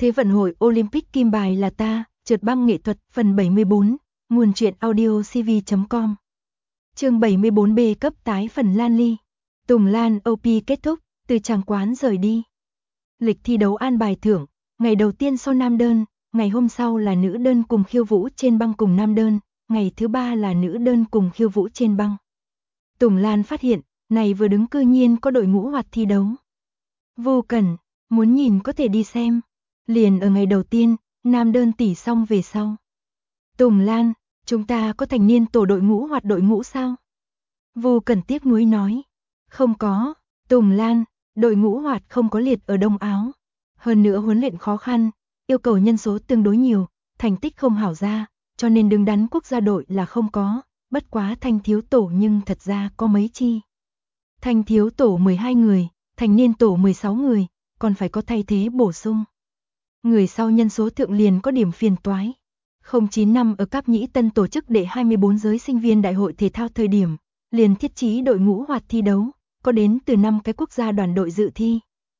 Thế vận hội Olympic kim bài là ta, trượt băng nghệ thuật phần 74, nguồn truyện audio cv.com. Chương 74B cấp tái Phần Lan Ly. Tùng Lan Open kết thúc, từ tràng quán rời đi. Lịch thi đấu an bài thưởng, ngày đầu tiên so nam đơn, ngày hôm sau là nữ đơn cùng khiêu vũ trên băng cùng nam đơn, ngày thứ ba là nữ đơn cùng khiêu vũ trên băng. Tùng Lan phát hiện, này vừa đứng cư nhiên có đội ngũ hoạt thi đấu. Vô Cần, muốn nhìn có thể đi xem. Liền ở ngày đầu tiên, nam đơn tỉ xong về sau. Tùng Lan, chúng ta có thành niên tổ đội ngũ hoạt đội ngũ sao? Vô Cần tiếc nuối nói. Không có, Tùng Lan, đội ngũ hoạt không có liệt ở Đông Áo. Hơn nữa huấn luyện khó khăn, yêu cầu nhân số tương đối nhiều, thành tích không hảo ra, cho nên đứng đắn quốc gia đội là không có, bất quá thanh thiếu tổ nhưng thật ra có mấy chi. Thanh thiếu tổ 12 người, thành niên tổ 16 người, còn phải có thay thế bổ sung. Người sau nhân số thượng liền có điểm phiền toái. 09 năm ở Cáp Nhĩ Tân tổ chức đệ 24 giới sinh viên đại hội thể thao thời điểm, liền thiết trí đội ngũ hoạt thi đấu, có đến từ 5 cái quốc gia đoàn đội dự thi.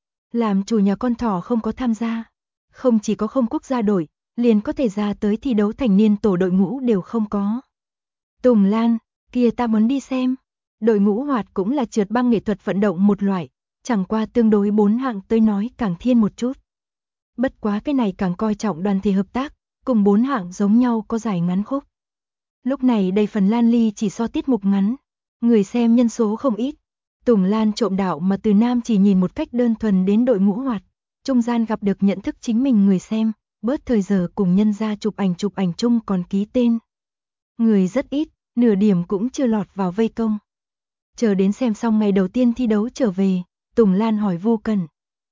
Làm chủ nhà con thỏ không có tham gia, không chỉ có không quốc gia đội, liền có thể ra tới thi đấu thành niên tổ đội ngũ đều không có. Tùng Lan, kia ta muốn đi xem. Đội ngũ hoạt cũng là trượt băng nghệ thuật vận động một loại, chẳng qua tương đối 4 hạng tới nói càng thiên một chút. Bất quá cái này càng coi trọng đoàn thể hợp tác, cùng 4 hạng giống nhau có dài ngắn khúc. Lúc này đây Phần Lan Ly chỉ so tiết mục ngắn, người xem nhân số không ít. Tùng Lan trộm đạo mà từ nam chỉ nhìn một cách đơn thuần đến đội ngũ hoạt, trung gian gặp được nhận thức chính mình người xem, bớt thời giờ cùng nhân ra chụp ảnh chung còn ký tên. Người rất ít, nửa điểm cũng chưa lọt vào vây công. Chờ đến xem xong ngày đầu tiên thi đấu trở về, Tùng Lan hỏi Vô Cần.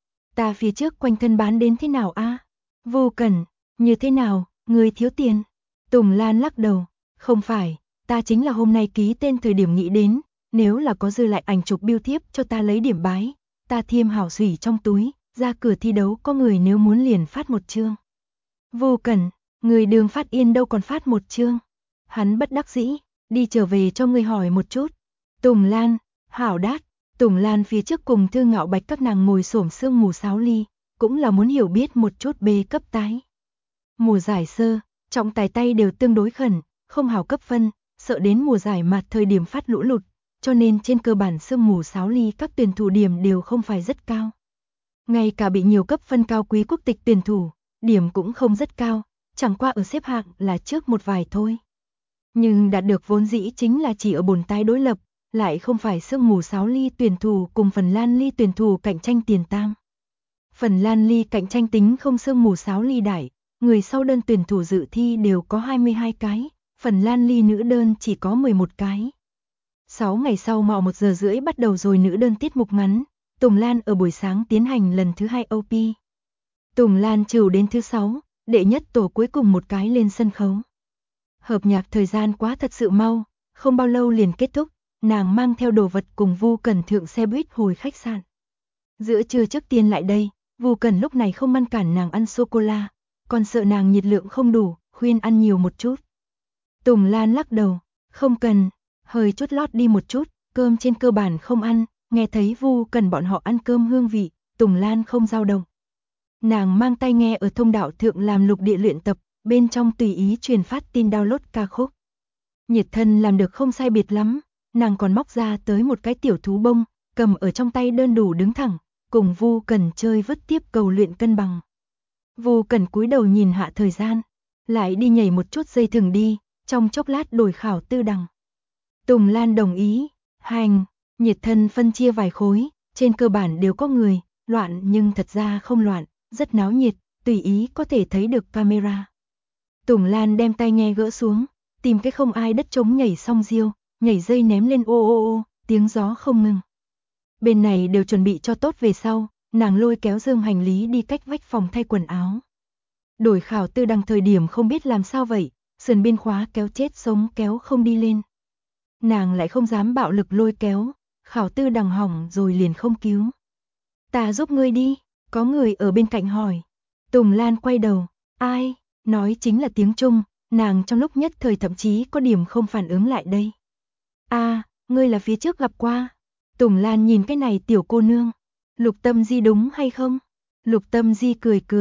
Ta phía trước quanh thân bán đến thế nào a? Vô Cần, như thế nào, người thiếu tiền? Tùng Lan lắc đầu, không phải, ta chính là hôm nay ký tên thời điểm nghĩ đến, nếu là có dư lại ảnh chụp bưu thiếp cho ta lấy điểm bái, ta thiêm hảo xủy trong túi, ra cửa thi đấu có người nếu muốn liền phát một chương. Vô Cần, người đường phát yên đâu còn phát một chương. Hắn bất đắc dĩ, đi trở về cho người hỏi một chút. Tùng Lan, hảo đát. Tùng Lan phía trước cùng Thư Ngạo Bạch các nàng ngồi xổm sương mù sáo ly, cũng là muốn hiểu biết một chút bê cấp tái. Mùa giải sơ, trọng tài tay đều tương đối khẩn, không hảo cấp phân, sợ đến mùa giải mặt thời điểm phát lũ lụt, cho nên trên cơ bản sương mù sáo ly các tuyển thủ điểm đều không phải rất cao. Ngay cả bị nhiều cấp phân cao quý quốc tịch tuyển thủ, điểm cũng không rất cao, chẳng qua ở xếp hạng là trước một vài thôi. Nhưng đạt được vốn dĩ chính là chỉ ở bồn tái đối lập, lại không phải sương mù sáo ly tuyển thủ cùng Phần Lan Ly tuyển thủ cạnh tranh tiền tam. Phần Lan Ly cạnh tranh tính không sương mù sáo ly đại, người sau đơn tuyển thủ dự thi đều có 22 cái, Phần Lan Ly nữ đơn chỉ có 11 cái. 6 ngày sau mạo 1 giờ rưỡi bắt đầu rồi nữ đơn tiết mục ngắn, Tùng Lan ở buổi sáng tiến hành lần thứ 2 OP. Tùng Lan trừ đến thứ 6, đệ nhất tổ cuối cùng một cái lên sân khấu. Hợp nhạc thời gian quá thật sự mau, không bao lâu liền kết thúc. Nàng mang theo đồ vật cùng Vu Cần thượng xe buýt hồi khách sạn. Giữa trưa trước tiên lại đây, Vu Cần lúc này không ngăn cản nàng ăn sô-cô-la, còn sợ nàng nhiệt lượng không đủ, khuyên ăn nhiều một chút. Tùng Lan lắc đầu, không cần, hơi chút lót đi một chút, cơm trên cơ bản không ăn, nghe thấy Vu Cần bọn họ ăn cơm hương vị, Tùng Lan không dao động. Nàng mang tai nghe ở thông đạo thượng làm lục địa luyện tập, bên trong tùy ý truyền phát tin download ca khúc. Nhiệt thân làm được không sai biệt lắm. Nàng còn móc ra tới một cái tiểu thú bông, cầm ở trong tay đơn đủ đứng thẳng, cùng Vu Cần chơi vứt tiếp cầu luyện cân bằng. Vu Cần cúi đầu nhìn hạ thời gian, lại đi nhảy một chút dây thừng đi, trong chốc lát đổi khảo tư đằng. Tùng Lan đồng ý, hành, nhiệt thân phân chia vài khối, trên cơ bản đều có người, loạn nhưng thật ra không loạn, rất náo nhiệt, tùy ý có thể thấy được camera. Tùng Lan đem tai nghe gỡ xuống, tìm cái không ai đất trống nhảy xong diêu. Nhảy dây ném lên ô ô ô, tiếng gió không ngừng. Bên này đều chuẩn bị cho tốt về sau, nàng lôi kéo dương hành lý đi cách vách phòng thay quần áo. Đổi khảo tư đằng thời điểm không biết làm sao vậy, sườn biên khóa kéo chết sống kéo không đi lên. Nàng lại không dám bạo lực lôi kéo, khảo tư đằng hỏng rồi liền không cứu. Ta giúp ngươi đi, có người ở bên cạnh hỏi. Tùng Lan quay đầu, ai, nói chính là tiếng Trung, nàng trong lúc nhất thời thậm chí có điểm không phản ứng lại đây. Ngươi là phía trước gặp qua. Tùng Lan nhìn cái này tiểu cô nương. Lục Tâm Di đúng hay không? Lục Tâm Di cười cười,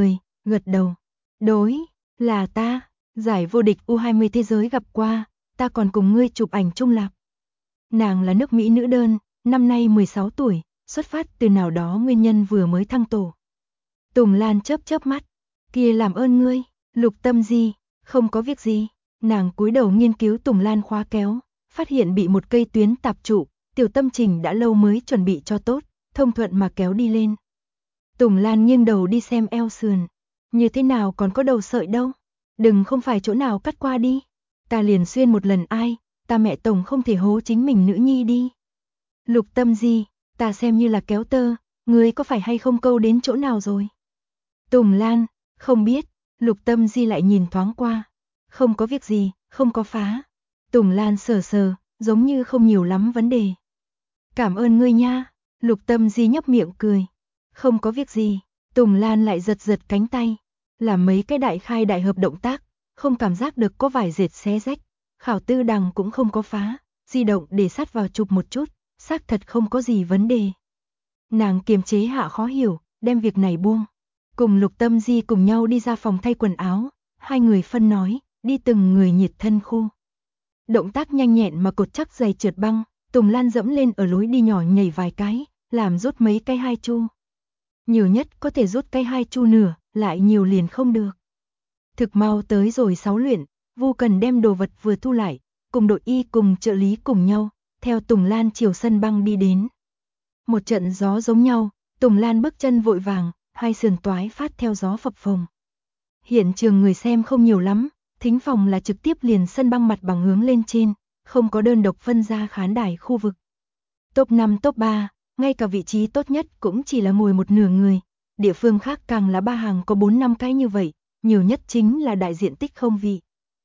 gật đầu. Đối, là ta, giải vô địch U20 thế giới gặp qua, ta còn cùng ngươi chụp ảnh chung lạc. Nàng là nước Mỹ nữ đơn, năm nay 16 tuổi, xuất phát từ nào đó nguyên nhân vừa mới thăng tổ. Tùng Lan chớp chớp mắt, kia làm ơn ngươi, Lục Tâm Di, không có việc gì. Nàng cúi đầu nghiên cứu Tùng Lan khóa kéo, phát hiện bị một cây tuyến tạp trụ, Tiểu Tâm Trình đã lâu mới chuẩn bị cho tốt, thông thuận mà kéo đi lên. Tùng Lan nghiêng đầu đi xem eo sườn, như thế nào còn có đầu sợi đâu, đừng không phải chỗ nào cắt qua đi, ta liền xuyên một lần ai, ta mẹ tổng không thể hố chính mình nữ nhi đi. Lục Tâm Di, ta xem như là kéo tơ, ngươi có phải hay không câu đến chỗ nào rồi? Tùng Lan, không biết, Lục Tâm Di lại nhìn thoáng qua, không có việc gì, không có phá. Tùng Lan sờ sờ, giống như không nhiều lắm vấn đề. Cảm ơn ngươi nha, Lục Tâm Di nhấp miệng cười. Không có việc gì, Tùng Lan lại giật giật cánh tay, làm mấy cái đại khai đại hợp động tác, không cảm giác được có vải dệt xé rách, khảo tư đằng cũng không có phá, di động để sát vào chụp một chút, xác thật không có gì vấn đề. Nàng kiềm chế hạ khó hiểu, đem việc này buông, cùng Lục Tâm Di cùng nhau đi ra phòng thay quần áo, hai người phân nói, đi từng người nhiệt thân khu. Động tác nhanh nhẹn mà cột chắc giày trượt băng, Tùng Lan dẫm lên ở lối đi nhỏ nhảy vài cái, làm rút mấy cái hai chu. Nhiều nhất có thể rút cái hai chu nửa, lại nhiều liền không được. Thực mau tới rồi 6 luyện, Vu Cần đem đồ vật vừa thu lại, cùng đội y cùng trợ lý cùng nhau, theo Tùng Lan chiều sân băng đi đến. Một trận gió giống nhau, Tùng Lan bước chân vội vàng, hai sườn toái phát theo gió phập phồng. Hiện trường người xem không nhiều lắm, thính phòng là trực tiếp liền sân băng mặt bằng hướng lên trên, không có đơn độc phân ra khán đài khu vực. Top 5 top 3, ngay cả vị trí tốt nhất cũng chỉ là ngồi một nửa người, địa phương khác càng là ba hàng có 4-5 cái như vậy, nhiều nhất chính là đại diện tích không vị.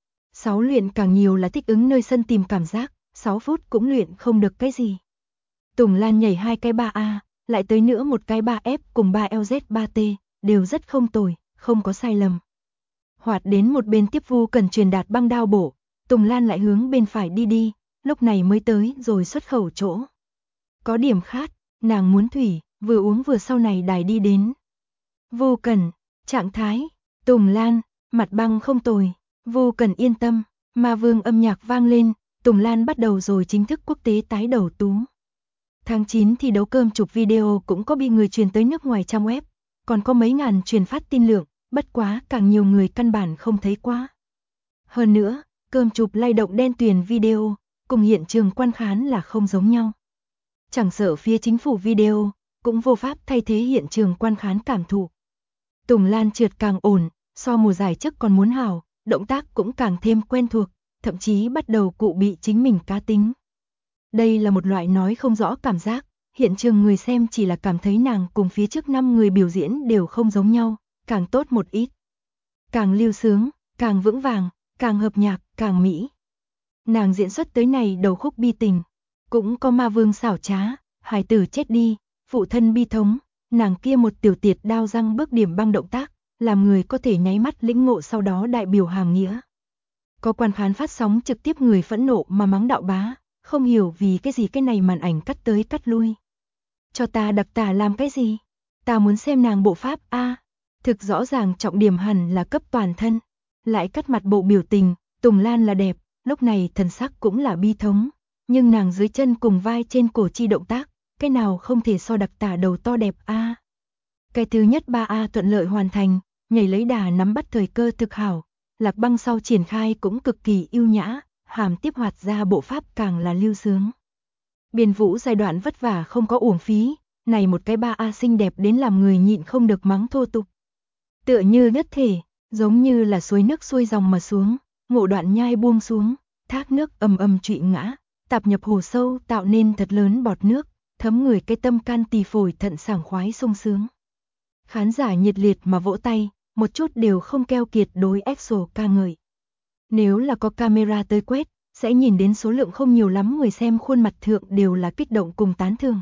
6 luyện càng nhiều là thích ứng nơi sân tìm cảm giác, 6 phút cũng luyện không được cái gì. Tùng Lan nhảy 2 cái 3A, lại tới nữa một cái 3F cùng 3LZ3T, đều rất không tồi, không có sai lầm. Hoạt đến một bên tiếp Vu Cần truyền đạt băng đao bổ, Tùng Lan lại hướng bên phải đi đi, lúc này mới tới rồi xuất khẩu chỗ. Có điểm khát, nàng muốn thủy, vừa uống vừa sau này đài đi đến. Vu Cần, trạng thái, Tùng Lan, mặt băng không tồi, Vu Cần yên tâm, Ma Vương âm nhạc vang lên, Tùng Lan bắt đầu rồi chính thức quốc tế tái đầu tú. Tháng 9 thi đấu cơm chụp video cũng có bị người truyền tới nước ngoài trang web, còn có mấy ngàn truyền phát tin lượng, bất quá càng nhiều người căn bản không thấy quá. Hơn nữa, cơm chụp lay động đen tuyền video, cùng hiện trường quan khán là không giống nhau. Chẳng sợ phía chính phủ video, cũng vô pháp thay thế hiện trường quan khán cảm thụ. Tùng Lan trượt càng ổn, so mùa giải trước còn muốn hào, động tác cũng càng thêm quen thuộc, thậm chí bắt đầu cụ bị chính mình cá tính. Đây là một loại nói không rõ cảm giác, hiện trường người xem chỉ là cảm thấy nàng cùng phía trước 5 người biểu diễn đều không giống nhau, càng tốt một ít. Càng lưu sướng, càng vững vàng, càng hợp nhạc, càng mỹ. Nàng diễn xuất tới này đầu khúc bi tình, cũng có Ma Vương xảo trá, hài tử chết đi, phụ thân bi thống, nàng kia một tiểu tiệt đao răng bước điểm băng động tác, làm người có thể nháy mắt lĩnh ngộ sau đó đại biểu hàm nghĩa. Có quan khán phát sóng trực tiếp người phẫn nộ mà mắng đạo bá, không hiểu vì cái gì cái này màn ảnh cắt tới cắt lui. Cho ta đặc tả làm cái gì? Ta muốn xem nàng bộ pháp a. Thực rõ ràng trọng điểm hẳn là cấp toàn thân, lại cắt mặt bộ biểu tình, Tùng Lan là đẹp, lúc này thần sắc cũng là bi thống, nhưng nàng dưới chân cùng vai trên cổ chi động tác, cái nào không thể so đặc tả đầu to đẹp a. Cái thứ nhất 3A thuận lợi hoàn thành, nhảy lấy đà nắm bắt thời cơ thực hảo, lạc băng sau triển khai cũng cực kỳ yêu nhã, hàm tiếp hoạt ra bộ pháp càng là lưu sướng. Biên vũ giai đoạn vất vả không có uổng phí, này một cái 3A xinh đẹp đến làm người nhịn không được mắng thô tục. Tựa như nhất thể, giống như là suối nước xuôi dòng mà xuống, ngộ đoạn nhai buông xuống, thác nước ầm ầm trụy ngã, tạp nhập hồ sâu tạo nên thật lớn bọt nước, thấm người cái tâm can tỳ phổi thận sảng khoái sung sướng. Khán giả nhiệt liệt mà vỗ tay, một chút đều không keo kiệt đối EXO ca ngợi. Nếu là có camera tới quét, sẽ nhìn đến số lượng không nhiều lắm người xem khuôn mặt thượng đều là kích động cùng tán thưởng.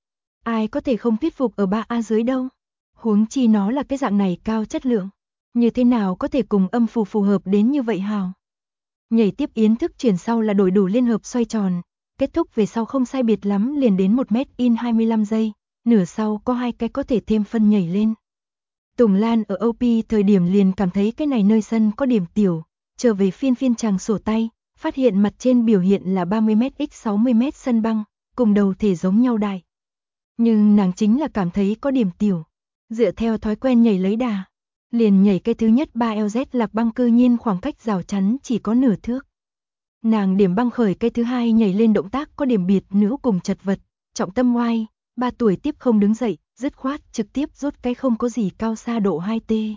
Ai có thể không thuyết phục ở 3A dưới đâu? Huống chi nó là cái dạng này cao chất lượng, như thế nào có thể cùng âm phù hợp đến như vậy hào? Nhảy tiếp yến thức chuyển sau là đổi đủ liên hợp xoay tròn, kết thúc về sau không sai biệt lắm liền đến 1 mét in 25 giây, nửa sau có 2 cái có thể thêm phân nhảy lên. Tùng Lan ở OP thời điểm liền cảm thấy cái này nơi sân có điểm tiểu, trở về phiên chàng sổ tay, phát hiện mặt trên biểu hiện là 30m x 60m sân băng, cùng đầu thể giống nhau đại. Nhưng nàng chính là cảm thấy có điểm tiểu, dựa theo thói quen nhảy lấy đà, liền nhảy cái thứ nhất 3LZ lạc băng cư nhiên khoảng cách rào chắn chỉ có nửa thước. Nàng điểm băng khởi cái thứ hai nhảy lên động tác có điểm biệt nữ cùng chật vật, trọng tâm oai, 3 tuổi tiếp không đứng dậy, dứt khoát trực tiếp rút cái không có gì cao xa độ 2T.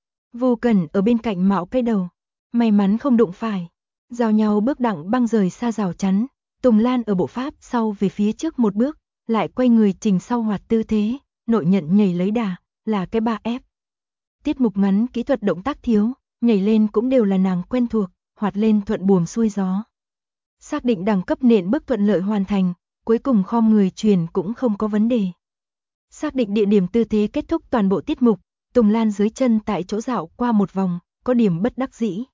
Vô Cẩn ở bên cạnh mạo cái đầu, may mắn không đụng phải, giao nhau bước đặng băng rời xa rào chắn, Tùng Lan ở bộ pháp sau về phía trước một bước, lại quay người trình sau hoạt tư thế, nội nhận nhảy lấy đà, là cái 3F. Tiết mục ngắn kỹ thuật động tác thiếu, nhảy lên cũng đều là nàng quen thuộc, hoạt lên thuận buồm xuôi gió. Xác định đẳng cấp nện bước thuận lợi hoàn thành, cuối cùng khom người truyền cũng không có vấn đề. Xác định địa điểm tư thế kết thúc toàn bộ tiết mục, Tùng Lan dưới chân tại chỗ dạo qua một vòng, có điểm bất đắc dĩ.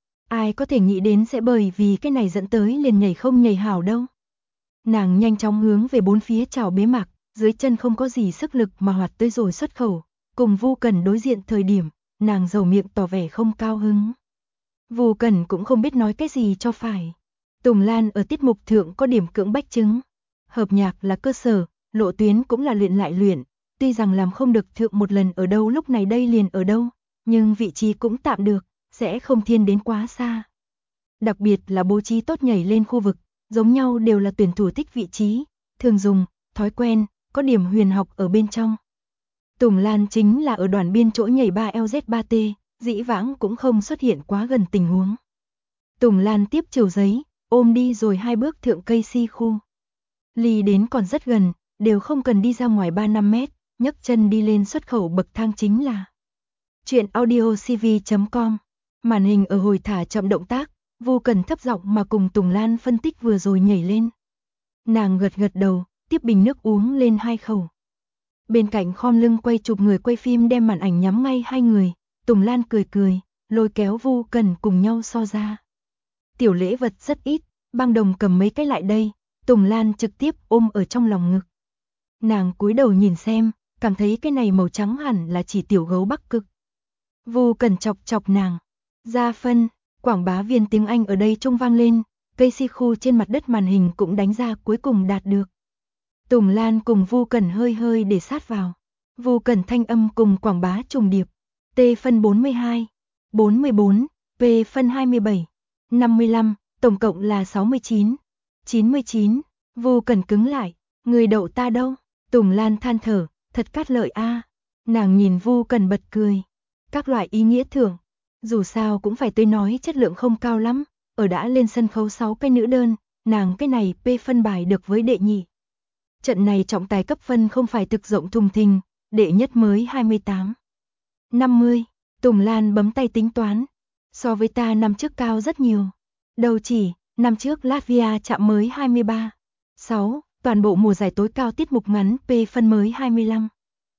Ai có thể nghĩ đến sẽ bởi vì cái này dẫn tới liền nhảy không nhảy hảo đâu. Nàng nhanh chóng hướng về bốn phía chào bế mạc, dưới chân không có gì sức lực mà hoạt tới rồi xuất khẩu, cùng Vu Cần đối diện thời điểm, nàng dầu miệng tỏ vẻ không cao hứng. Vu Cần cũng không biết nói cái gì cho phải. Tùng Lan ở tiết mục thượng có điểm cưỡng bách chứng. Hợp nhạc là cơ sở, lộ tuyến cũng là luyện lại luyện, tuy rằng làm không được thượng một lần ở đâu lúc này đây liền ở đâu, nhưng vị trí cũng tạm được, sẽ không thiên đến quá xa. Đặc biệt là bố trí tốt nhảy lên khu vực, giống nhau đều là tuyển thủ thích vị trí, thường dùng, thói quen, có điểm huyền học ở bên trong. Tùng Lan chính là ở đoàn biên chỗ nhảy 3LZ3T, dĩ vãng cũng không xuất hiện quá gần tình huống. Tùng Lan tiếp chiều giấy, ôm đi rồi 2 bước thượng cây si khu. Ly đến còn rất gần, đều không cần đi ra ngoài 3-5 mét, nhấc chân đi lên xuất khẩu bậc thang chính là. Chuyện audio cv.com. Màn hình ở hồi thả chậm động tác, Vu Cần thấp giọng mà cùng Tùng Lan phân tích vừa rồi nhảy lên. Nàng gật gật đầu, tiếp bình nước uống lên 2 khẩu. Bên cạnh khom lưng quay chụp người quay phim đem màn ảnh nhắm ngay 2 người, Tùng Lan cười cười, lôi kéo Vu Cần cùng nhau so ra. Tiểu lễ vật rất ít, băng đồng cầm mấy cái lại đây, Tùng Lan trực tiếp ôm ở trong lòng ngực. Nàng cúi đầu nhìn xem, cảm thấy cái này màu trắng hẳn là chỉ tiểu gấu Bắc Cực. Vu Cần chọc chọc nàng. Ra phân, quảng bá viên tiếng Anh ở đây trung vang lên, cây si khu trên mặt đất màn hình cũng đánh ra cuối cùng đạt được. Tùng Lan cùng Vu Cần hơi hơi để sát vào. Vu Cần thanh âm cùng quảng bá trùng điệp. T phân 42, 44, P phân 27, 55, tổng cộng là 69, 99. Vu Cần cứng lại, người đậu ta đâu? Tùng Lan than thở, thật cát lợi a. Nàng nhìn Vu Cần bật cười. Các loại ý nghĩa thưởng, dù sao cũng phải tới nói chất lượng không cao lắm, ở đã lên sân khấu 6 cái nữ đơn, nàng cái này P phân bài được với đệ nhị. Trận này trọng tài cấp phân không phải thực rộng thùng thình, đệ nhất mới 28. 50, Tùng Lan bấm tay tính toán, so với ta năm trước cao rất nhiều. Đâu chỉ, năm trước Latvia chạm mới 23. 6, toàn bộ mùa giải tối cao tiết mục ngắn P phân mới 25.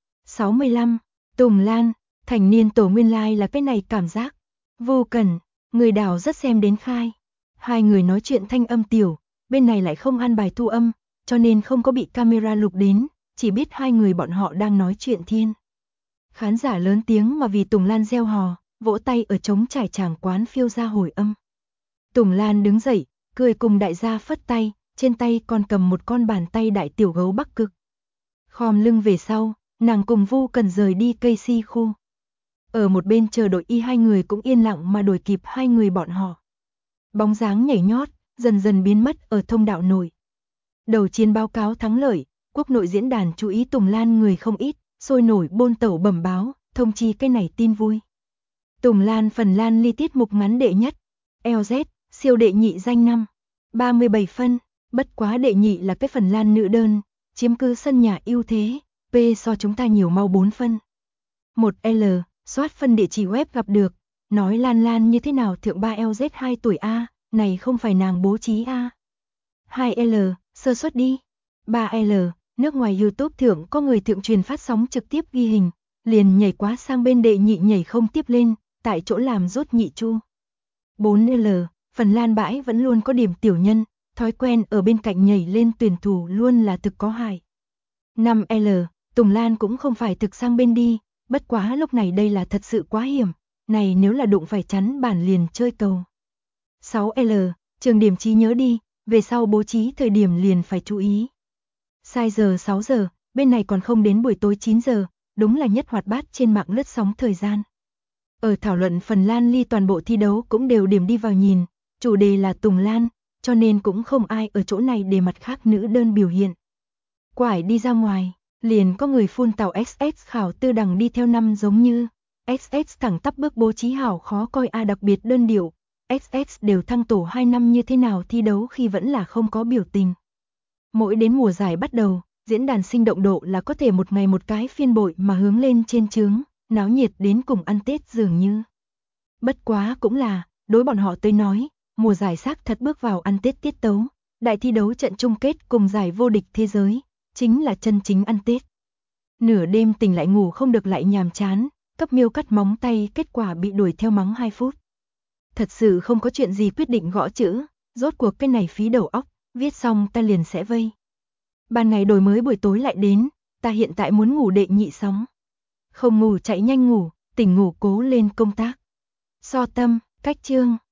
65, Tùng Lan, thành niên tổ nguyên lai là cái này cảm giác. Vô Cần, người đảo rất xem đến khai. Hai người nói chuyện thanh âm tiểu, bên này lại không an bài thu âm, cho nên không có bị camera lục đến, chỉ biết hai người bọn họ đang nói chuyện thiên. Khán giả lớn tiếng mà vì Tùng Lan reo hò, vỗ tay ở trống trải tràng quán phiêu ra hồi âm. Tùng Lan đứng dậy, cười cùng đại gia phất tay, trên tay còn cầm một con bàn tay đại tiểu gấu Bắc Cực. Khom lưng về sau, nàng cùng Vu Cần rời đi cây si khu. Ở một bên chờ đội y hai người cũng yên lặng mà đuổi kịp hai người bọn họ. Bóng dáng nhảy nhót, dần dần biến mất ở thông đạo nội. Đầu chiến báo cáo thắng lợi, quốc nội diễn đàn chú ý Tùng Lan người không ít, sôi nổi bôn tẩu bẩm báo, thông chi cái này tin vui. Tùng Lan Phần Lan ly tiết mục ngắn đệ nhất, LZ, siêu đệ nhị danh năm, 37 phân, bất quá đệ nhị là cái Phần Lan nữ đơn, chiếm cứ sân nhà ưu thế, P so chúng ta nhiều mau 4 phân. 1L, soát phân địa chỉ web gặp được, nói Lan Lan như thế nào thượng 3LZ 2 tuổi A, này không phải nàng bố trí A. 2L, sơ suất đi. 3L, nước ngoài YouTube thượng có người thượng truyền phát sóng trực tiếp ghi hình, liền nhảy quá sang bên đệ nhị nhảy không tiếp lên, tại chỗ làm rốt nhị chu. 4L, Phần Lan bãi vẫn luôn có điểm tiểu nhân, thói quen ở bên cạnh nhảy lên tuyển thủ luôn là thực có hại. 5L, Tùng Lan cũng không phải thực sang bên đi, bất quá lúc này đây là thật sự quá hiểm, này nếu là đụng phải chắn bản liền chơi cầu. 6L, trường điểm trí nhớ đi, về sau bố trí thời điểm liền phải chú ý. Sai giờ 6 giờ, bên này còn không đến buổi tối 9 giờ, đúng là nhất hoạt bát trên mạng lướt sóng thời gian. Ở thảo luận phần Lan Ly toàn bộ thi đấu cũng đều điểm đi vào nhìn, chủ đề là Tùng Lan, cho nên cũng không ai ở chỗ này để mặt khác nữ đơn biểu hiện. Quải đi ra ngoài, liền có người phun tàu XX khảo tư đằng đi theo năm giống như, XX thẳng tắp bước bố trí hảo khó coi đặc biệt đơn điệu, XX đều thăng tổ 2 năm như thế nào thi đấu khi vẫn là không có biểu tình. Mỗi đến mùa giải bắt đầu, diễn đàn sinh động độ là có thể một ngày một cái phiên bội mà hướng lên trên chướng, náo nhiệt đến cùng ăn Tết dường như. Bất quá cũng là, đối bọn họ tới nói, mùa giải xác thật bước vào ăn Tết tiết tấu, đại thi đấu trận chung kết cùng giải vô địch thế giới, chính là chân chính ăn Tết. Nửa đêm tỉnh lại ngủ không được lại nhàm chán, cấp Miêu cắt móng tay kết quả bị đuổi theo mắng 2 phút. Thật sự không có chuyện gì quyết định gõ chữ, rốt cuộc cái này phí đầu óc, viết xong ta liền sẽ vây. Ban ngày đổi mới buổi tối lại đến, ta hiện tại muốn ngủ đệ nhị sóng. Không ngủ chạy nhanh ngủ, tỉnh ngủ cố lên công tác. So tâm, cách chương.